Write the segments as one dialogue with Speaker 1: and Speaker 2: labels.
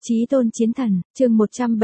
Speaker 1: Chí tôn chiến thần, chương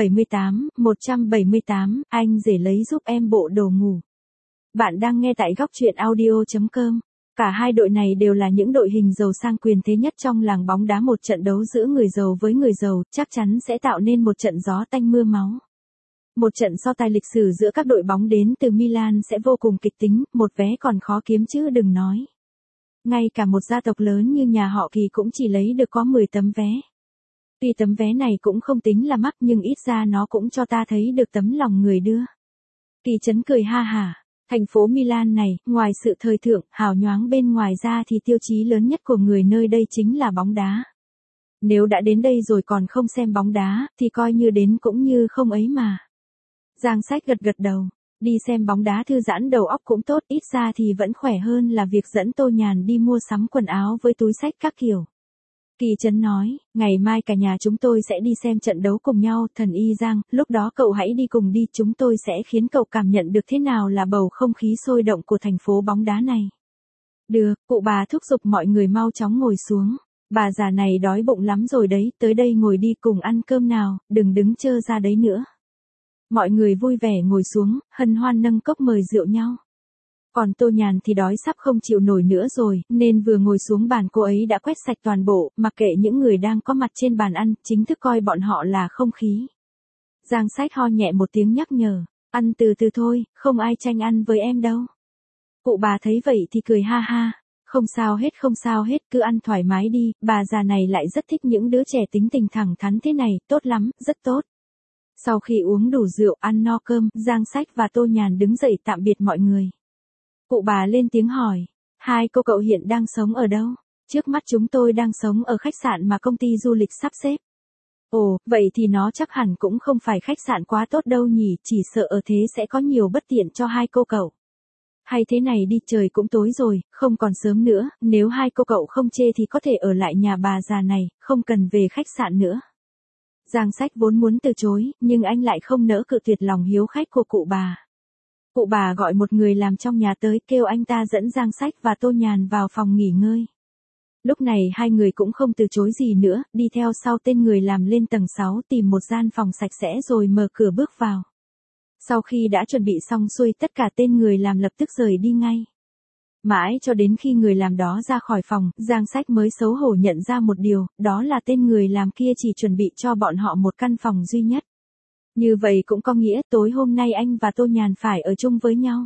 Speaker 1: 178, anh rể lấy giúp em bộ đồ ngủ. Bạn đang nghe tại góc truyện audio.com. Cả hai đội này đều là những đội hình giàu sang quyền thế nhất trong làng bóng đá. Một trận đấu giữa người giàu với người giàu chắc chắn sẽ tạo nên một trận gió tanh mưa máu. Một trận so tài lịch sử giữa các đội bóng đến từ Milan sẽ vô cùng kịch tính, một vé còn khó kiếm chứ đừng nói. Ngay cả một gia tộc lớn như nhà họ Kỳ cũng chỉ lấy được có 10 tấm vé. Tuy tấm vé này cũng không tính là mắc nhưng ít ra nó cũng cho ta thấy được tấm lòng người đưa. Kỳ Chấn cười ha hả. Thành phố Milan này, ngoài sự thời thượng, hào nhoáng bên ngoài ra thì tiêu chí lớn nhất của người nơi đây chính là bóng đá. Nếu đã đến đây rồi còn không xem bóng đá, thì coi như đến cũng như không ấy mà. Giang Sách gật gật đầu. Đi xem bóng đá thư giãn đầu óc cũng tốt, ít ra thì vẫn khỏe hơn là việc dẫn Tô Nhàn đi mua sắm quần áo với túi xách các kiểu. Kỳ Chấn nói, ngày mai cả nhà chúng tôi sẽ đi xem trận đấu cùng nhau, thần y Giang, lúc đó cậu hãy đi cùng đi, chúng tôi sẽ khiến cậu cảm nhận được thế nào là bầu không khí sôi động của thành phố bóng đá này. Được, cụ bà thúc giục mọi người mau chóng ngồi xuống. Bà già này đói bụng lắm rồi đấy, tới đây ngồi đi cùng ăn cơm nào, đừng đứng chơ ra đấy nữa. Mọi người vui vẻ ngồi xuống, hân hoan nâng cốc mời rượu nhau. Còn Tô Nhàn thì đói sắp không chịu nổi nữa rồi, nên vừa ngồi xuống bàn cô ấy đã quét sạch toàn bộ, mặc kệ những người đang có mặt trên bàn ăn, chính thức coi bọn họ là không khí. Giang Sách ho nhẹ một tiếng nhắc nhở, ăn từ từ thôi, không ai tranh ăn với em đâu. Cụ bà thấy vậy thì cười ha ha, không sao hết, cứ ăn thoải mái đi, bà già này lại rất thích những đứa trẻ tính tình thẳng thắn thế này, tốt lắm, rất tốt. Sau khi uống đủ rượu ăn no cơm, Giang Sách và Tô Nhàn đứng dậy tạm biệt mọi người. Cụ bà lên tiếng hỏi, hai cô cậu hiện đang sống ở đâu? Trước mắt chúng tôi đang sống ở khách sạn mà công ty du lịch sắp xếp. Ồ, vậy thì nó chắc hẳn cũng không phải khách sạn quá tốt đâu nhỉ, chỉ sợ ở thế sẽ có nhiều bất tiện cho hai cô cậu. Hay thế này đi, trời cũng tối rồi, không còn sớm nữa, nếu hai cô cậu không chê thì có thể ở lại nhà bà già này, không cần về khách sạn nữa. Giang Sách vốn muốn từ chối, nhưng anh lại không nỡ cự tuyệt lòng hiếu khách của cụ bà. Cụ bà gọi một người làm trong nhà tới, kêu anh ta dẫn Giang Sách và Tô Nhàn vào phòng nghỉ ngơi. Lúc này hai người cũng không từ chối gì nữa, đi theo sau tên người làm lên tầng 6 tìm một gian phòng sạch sẽ rồi mở cửa bước vào. Sau khi đã chuẩn bị xong xuôi, tất cả tên người làm lập tức rời đi ngay. Mãi cho đến khi người làm đó ra khỏi phòng, Giang Sách mới xấu hổ nhận ra một điều, đó là tên người làm kia chỉ chuẩn bị cho bọn họ một căn phòng duy nhất. Như vậy cũng có nghĩa tối hôm nay anh và Tô Nhàn phải ở chung với nhau.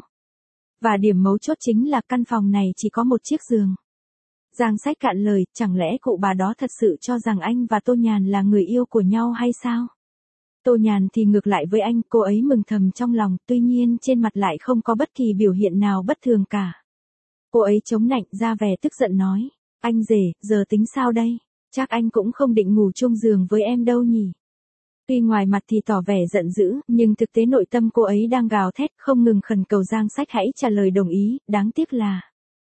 Speaker 1: Và điểm mấu chốt chính là căn phòng này chỉ có một chiếc giường. Giang Sách cạn lời, chẳng lẽ cụ bà đó thật sự cho rằng anh và Tô Nhàn là người yêu của nhau hay sao? Tô Nhàn thì ngược lại với anh, cô ấy mừng thầm trong lòng, tuy nhiên trên mặt lại không có bất kỳ biểu hiện nào bất thường cả. Cô ấy chống nạnh ra vẻ tức giận nói, anh rể, giờ tính sao đây? Chắc anh cũng không định ngủ chung giường với em đâu nhỉ? Tuy ngoài mặt thì tỏ vẻ giận dữ, nhưng thực tế nội tâm cô ấy đang gào thét, không ngừng khẩn cầu Giang Sách hãy trả lời đồng ý, đáng tiếc là.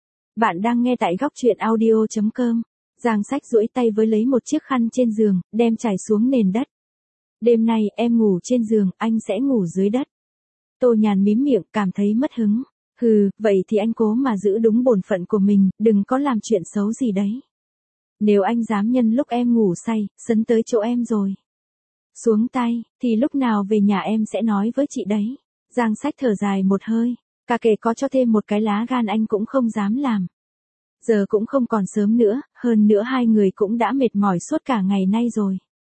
Speaker 1: Bạn đang nghe tại góc truyện audio.com. Giang Sách duỗi tay với lấy một chiếc khăn trên giường, đem trải xuống nền đất. Đêm nay em ngủ trên giường, anh sẽ ngủ dưới đất. Tô Nhàn mím miệng, cảm thấy mất hứng. Hừ, vậy thì anh cố mà giữ đúng bổn phận của mình, đừng có làm chuyện xấu gì đấy. Nếu anh dám nhân lúc em ngủ say, sấn tới chỗ em rồi xuống tay, thì lúc nào về nhà em sẽ nói với chị đấy. Giang Sách thở dài một hơi, cả kể có cho thêm một cái lá gan anh cũng không dám làm. Giờ cũng không còn sớm nữa, hơn nữa hai người cũng đã mệt mỏi suốt cả ngày nay rồi.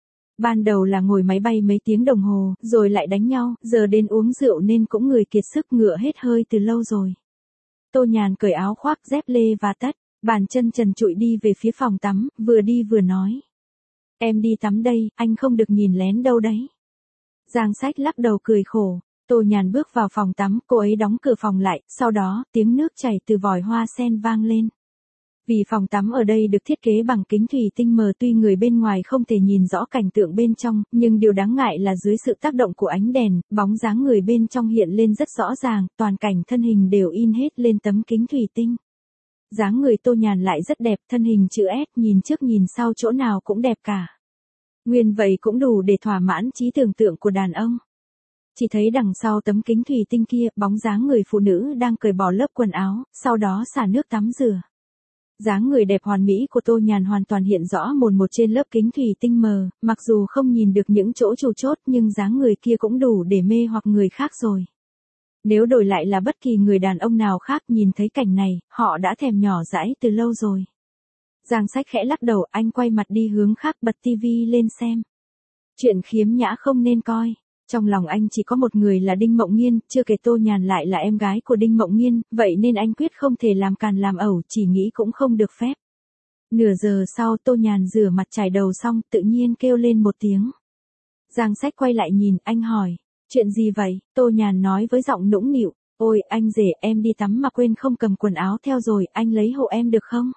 Speaker 1: Ban đầu là ngồi máy bay mấy tiếng đồng hồ, rồi lại đánh nhau, giờ đến uống rượu nên cũng người kiệt sức ngựa hết hơi từ lâu rồi. Tô Nhàn cởi áo khoác, dép lê và tất, bàn chân trần trụi đi về phía phòng tắm, vừa đi vừa nói. Em đi tắm đây, anh không được nhìn lén đâu đấy. Giang Sách lắc đầu cười khổ. Tô Nhàn bước vào phòng tắm, cô ấy đóng cửa phòng lại, sau đó, tiếng nước chảy từ vòi hoa sen vang lên. Vì phòng tắm ở đây được thiết kế bằng kính thủy tinh mờ, tuy người bên ngoài không thể nhìn rõ cảnh tượng bên trong, nhưng điều đáng ngại là dưới sự tác động của ánh đèn, bóng dáng người bên trong hiện lên rất rõ ràng, toàn cảnh thân hình đều in hết lên tấm kính thủy tinh. Dáng người Tô Nhàn lại rất đẹp, thân hình chữ S, nhìn trước nhìn sau chỗ nào cũng đẹp cả. Nguyên vậy cũng đủ để thỏa mãn trí tưởng tượng của đàn ông. Chỉ thấy đằng sau tấm kính thủy tinh kia, bóng dáng người phụ nữ đang cởi bỏ lớp quần áo, sau đó xả nước tắm rửa. Dáng người đẹp hoàn mỹ của Tô Nhàn hoàn toàn hiện rõ mồn một trên lớp kính thủy tinh mờ, mặc dù không nhìn được những chỗ chủ chốt nhưng dáng người kia cũng đủ để mê hoặc người khác rồi. Nếu đổi lại là bất kỳ người đàn ông nào khác nhìn thấy cảnh này, họ đã thèm nhỏ dãi từ lâu rồi. Giang Sách khẽ lắc đầu, anh quay mặt đi hướng khác, bật tivi lên xem. Chuyện khiếm nhã không nên coi. Trong lòng anh chỉ có một người là Đinh Mộng Nghiên, chưa kể Tô Nhàn lại là em gái của Đinh Mộng Nghiên, vậy nên anh quyết không thể làm càn làm ẩu, chỉ nghĩ cũng không được phép. Nửa giờ sau Tô Nhàn rửa mặt chải đầu xong, tự nhiên kêu lên một tiếng. Giang Sách quay lại nhìn, anh hỏi, chuyện gì vậy? Tô Nhàn nói với giọng nũng nịu, ôi anh rể, em đi tắm mà quên không cầm quần áo theo rồi, anh lấy hộ em được không?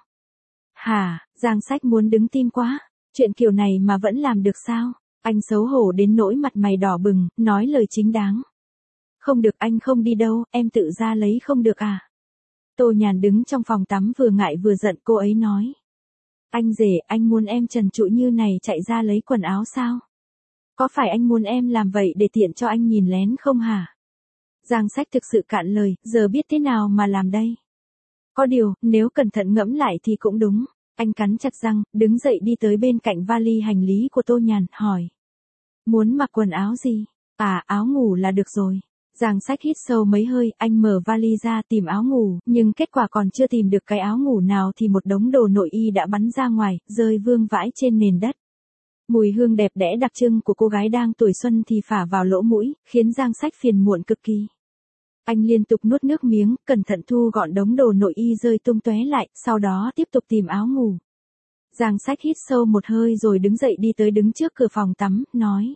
Speaker 1: Hả? Giang Sách muốn đứng tim quá, chuyện kiểu này mà vẫn làm được sao? Anh xấu hổ đến nỗi mặt mày đỏ bừng, nói lời chính đáng. Không được, anh không đi đâu, em tự ra lấy không được à? Tô Nhàn đứng trong phòng tắm vừa ngại vừa giận, cô ấy nói. Anh rể, anh muốn em trần trụi như này chạy ra lấy quần áo sao? Có phải anh muốn em làm vậy để tiện cho anh nhìn lén không hả? Giang Sách thực sự cạn lời, giờ biết thế nào mà làm đây? Có điều, nếu cẩn thận ngẫm lại thì cũng đúng. Anh cắn chặt răng, đứng dậy đi tới bên cạnh vali hành lý của Tô Nhàn, hỏi. Muốn mặc quần áo gì? À, áo ngủ là được rồi. Giang Sách hít sâu mấy hơi, anh mở vali ra tìm áo ngủ, nhưng kết quả còn chưa tìm được cái áo ngủ nào thì một đống đồ nội y đã bắn ra ngoài, rơi vương vãi trên nền đất. Mùi hương đẹp đẽ đặc trưng của cô gái đang tuổi xuân thì phả vào lỗ mũi, khiến Giang Sách phiền muộn cực kỳ. Anh liên tục nuốt nước miếng, cẩn thận thu gọn đống đồ nội y rơi tung tóe lại, sau đó tiếp tục tìm áo ngủ. Giang Sách hít sâu một hơi rồi đứng dậy đi tới đứng trước cửa phòng tắm, nói.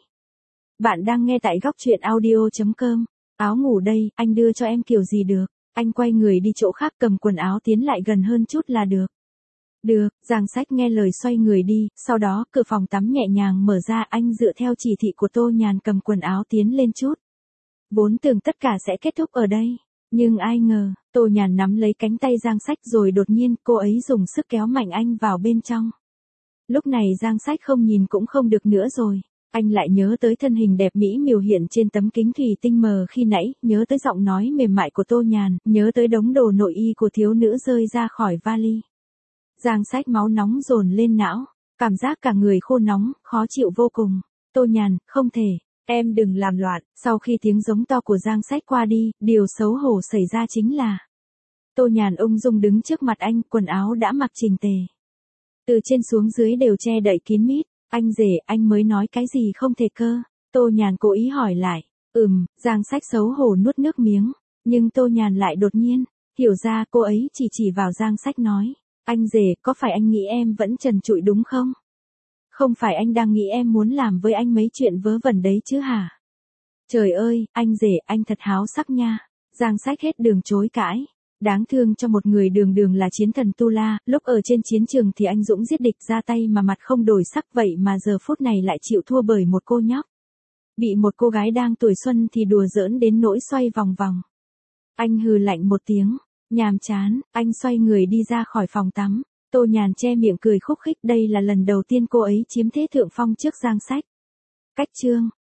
Speaker 1: Bạn đang nghe tại góc truyện audio.com. Áo ngủ đây, anh đưa cho em kiểu gì được? Anh quay người đi chỗ khác cầm quần áo tiến lại gần hơn chút là được. Được, Giang Sách nghe lời xoay người đi, sau đó cửa phòng tắm nhẹ nhàng mở ra, anh dựa theo chỉ thị của Tô Nhàn cầm quần áo tiến lên chút. Vốn tưởng tất cả sẽ kết thúc ở đây, nhưng ai ngờ, Tô Nhàn nắm lấy cánh tay Giang Sách rồi đột nhiên cô ấy dùng sức kéo mạnh anh vào bên trong. Lúc này Giang Sách không nhìn cũng không được nữa rồi. Anh lại nhớ tới thân hình đẹp mỹ miều hiện trên tấm kính thủy tinh mờ khi nãy, nhớ tới giọng nói mềm mại của Tô Nhàn, nhớ tới đống đồ nội y của thiếu nữ rơi ra khỏi vali. Giang Sách máu nóng dồn lên não, cảm giác cả người khô nóng, khó chịu vô cùng. Tô Nhàn, không thể, em đừng làm loạn. Sau khi tiếng giống to của Giang Sách qua đi, điều xấu hổ xảy ra chính là Tô Nhàn ung dung đứng trước mặt anh, quần áo đã mặc chỉnh tề. Từ trên xuống dưới đều che đậy kín mít. Anh rể, anh mới nói cái gì không thể cơ? Tô Nhàn cố ý hỏi lại. Giang Sách xấu hổ nuốt nước miếng. Nhưng Tô Nhàn lại đột nhiên, hiểu ra cô ấy chỉ vào Giang Sách nói. Anh rể, có phải anh nghĩ em vẫn trần trụi đúng không? Không phải anh đang nghĩ em muốn làm với anh mấy chuyện vớ vẩn đấy chứ hả? Trời ơi, anh rể, anh thật háo sắc nha. Giang Sách hết đường chối cãi. Đáng thương cho một người đường đường là chiến thần Tu La, lúc ở trên chiến trường thì anh dũng giết địch ra tay mà mặt không đổi sắc, vậy mà giờ phút này lại chịu thua bởi một cô nhóc. Bị một cô gái đang tuổi xuân thì đùa giỡn đến nỗi xoay vòng vòng. Anh hừ lạnh một tiếng, nhàm chán, anh xoay người đi ra khỏi phòng tắm. Tô Nhàn che miệng cười khúc khích, đây là lần đầu tiên cô ấy chiếm thế thượng phong trước Giang Sách. Cách chương